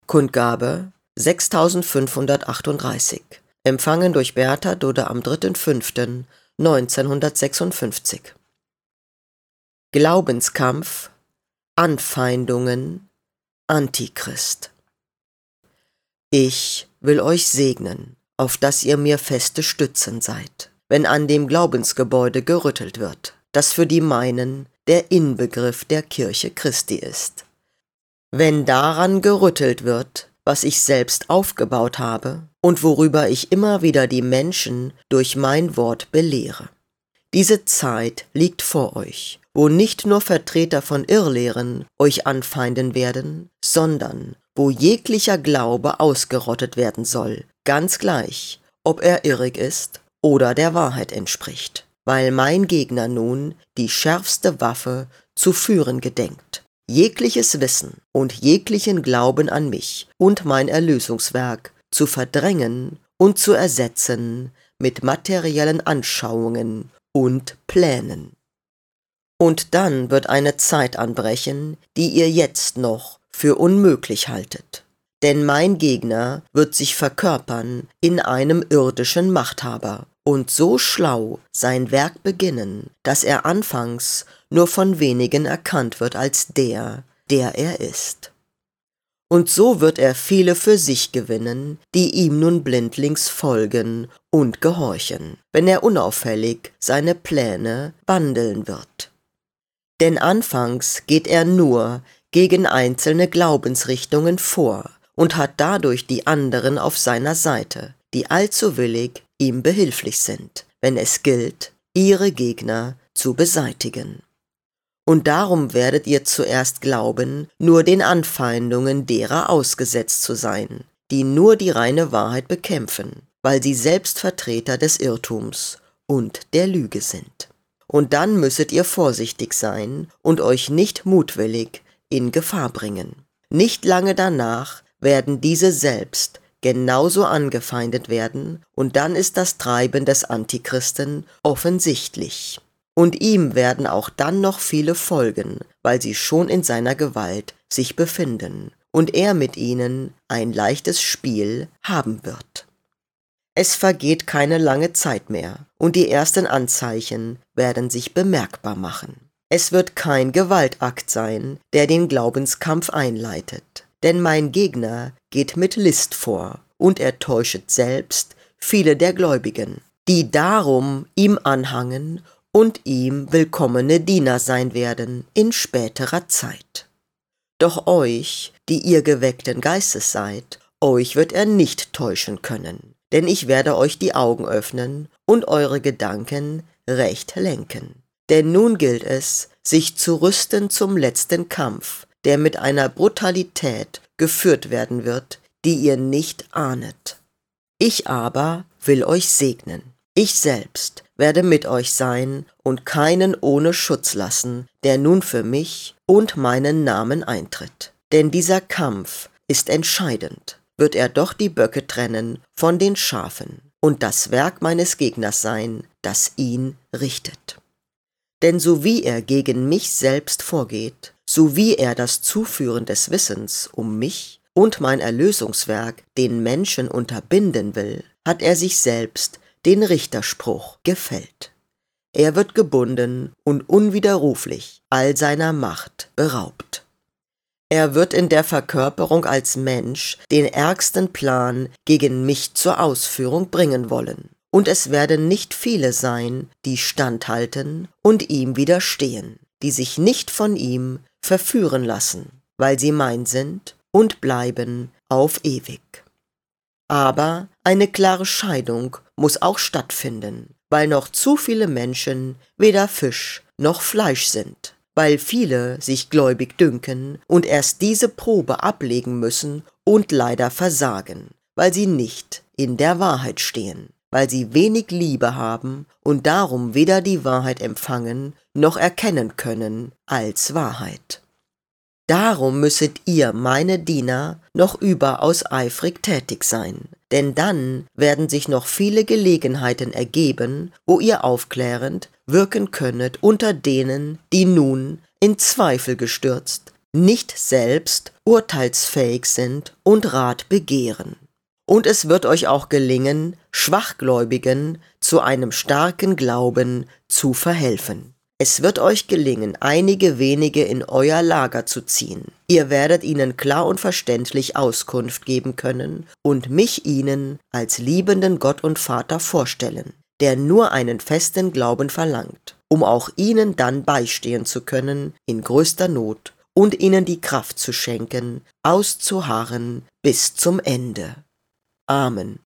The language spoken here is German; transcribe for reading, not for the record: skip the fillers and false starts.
Kundgabe 6538, empfangen durch Bertha Dudde am 3.5.1956. Glaubenskampf, Anfeindungen, Antichrist. Ich will euch segnen, auf dass ihr mir feste Stützen seid, wenn an dem Glaubensgebäude gerüttelt wird, das für die meinen der Inbegriff der Kirche Christi ist. Wenn daran gerüttelt wird, was ich selbst aufgebaut habe und worüber ich immer wieder die Menschen durch mein Wort belehre. Diese Zeit liegt vor euch, wo nicht nur Vertreter von Irrlehren euch anfeinden werden, sondern wo jeglicher Glaube ausgerottet werden soll, ganz gleich, ob er irrig ist oder der Wahrheit entspricht, weil mein Gegner nun die schärfste Waffe zu führen gedenkt, jegliches Wissen und jeglichen Glauben an mich und mein Erlösungswerk zu verdrängen und zu ersetzen mit materiellen Anschauungen und Plänen. Und dann wird eine Zeit anbrechen, die ihr jetzt noch für unmöglich haltet. Denn mein Gegner wird sich verkörpern in einem irdischen Machthaber und so schlau sein Werk beginnen, dass er anfangs nur von wenigen erkannt wird als der er ist. Und so wird er viele für sich gewinnen, die ihm nun blindlings folgen und gehorchen, wenn er unauffällig seine Pläne wandeln wird. Denn anfangs geht er nur gegen einzelne Glaubensrichtungen vor und hat dadurch die anderen auf seiner Seite, die allzu willig ihm behilflich sind, wenn es gilt, ihre Gegner zu beseitigen. Und darum werdet ihr zuerst glauben, nur den Anfeindungen derer ausgesetzt zu sein, die nur die reine Wahrheit bekämpfen, weil sie selbst Vertreter des Irrtums und der Lüge sind. Und dann müsset ihr vorsichtig sein und euch nicht mutwillig in Gefahr bringen. Nicht lange danach werden diese selbst genauso angefeindet werden, und dann ist das Treiben des Antichristen offensichtlich. Und ihm werden auch dann noch viele folgen, weil sie schon in seiner Gewalt sich befinden, und er mit ihnen ein leichtes Spiel haben wird. Es vergeht keine lange Zeit mehr, und die ersten Anzeichen werden sich bemerkbar machen. Es wird kein Gewaltakt sein, der den Glaubenskampf einleitet, denn mein Gegner geht mit List vor, und er täuschet selbst viele der Gläubigen, die darum ihm anhangen und ihm willkommene Diener sein werden in späterer Zeit. Doch euch, die ihr geweckten Geistes seid, euch wird er nicht täuschen können, denn ich werde euch die Augen öffnen und eure Gedanken recht lenken. Denn nun gilt es, sich zu rüsten zum letzten Kampf, der mit einer Brutalität geführt werden wird, die ihr nicht ahnet. Ich aber will euch segnen. Ich selbst werde mit euch sein und keinen ohne Schutz lassen, der nun für mich und meinen Namen eintritt. Denn dieser Kampf ist entscheidend. Wird er doch die Böcke trennen von den Schafen und das Werk meines Gegners sein, das ihn richtet. Denn so wie er gegen mich selbst vorgeht, so wie er das Zuführen des Wissens um mich und mein Erlösungswerk den Menschen unterbinden will, hat er sich selbst den Richterspruch gefällt. Er wird gebunden und unwiderruflich all seiner Macht beraubt. Er wird in der Verkörperung als Mensch den ärgsten Plan gegen mich zur Ausführung bringen wollen. Und es werden nicht viele sein, die standhalten und ihm widerstehen, die sich nicht von ihm verführen lassen, weil sie mein sind und bleiben auf ewig. Aber eine klare Scheidung muss auch stattfinden, weil noch zu viele Menschen weder Fisch noch Fleisch sind, weil viele sich gläubig dünken und erst diese Probe ablegen müssen und leider versagen, weil sie nicht in der Wahrheit stehen, weil sie wenig Liebe haben und darum weder die Wahrheit empfangen noch erkennen können als Wahrheit. Darum müsset ihr, meine Diener, noch überaus eifrig tätig sein, denn dann werden sich noch viele Gelegenheiten ergeben, wo ihr aufklärend wirken könnet unter denen, die nun, in Zweifel gestürzt, nicht selbst urteilsfähig sind und Rat begehren. Und es wird euch auch gelingen, Schwachgläubigen zu einem starken Glauben zu verhelfen. Es wird euch gelingen, einige wenige in euer Lager zu ziehen. Ihr werdet ihnen klar und verständlich Auskunft geben können und mich ihnen als liebenden Gott und Vater vorstellen, der nur einen festen Glauben verlangt, um auch ihnen dann beistehen zu können in größter Not und ihnen die Kraft zu schenken, auszuharren bis zum Ende. Amen.